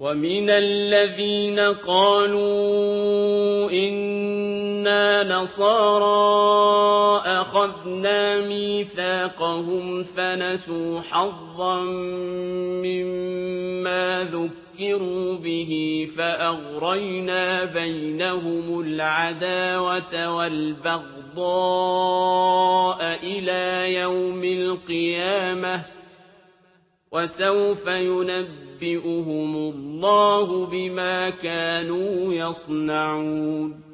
وَمِنَ الَّذِينَ قَالُوا إِنَّا نَصَارَىٰ أَخَذْنَا مِيثَاقَهُمْ فَنَسُوا حَظًّا مِّمَّا ذُكِّرُوا بِهِ فَأَغْرَيْنَا بَيْنَهُمُ الْعَدَاوَةَ وَالْبَغْضَاءَ إِلَىٰ يَوْمِ الْقِيَامَةِ ۚ وَسَوْفَ يُنَبِّئُهُمُ اللَّهُ بِمَا كَانُوا يَصْنَعُونَ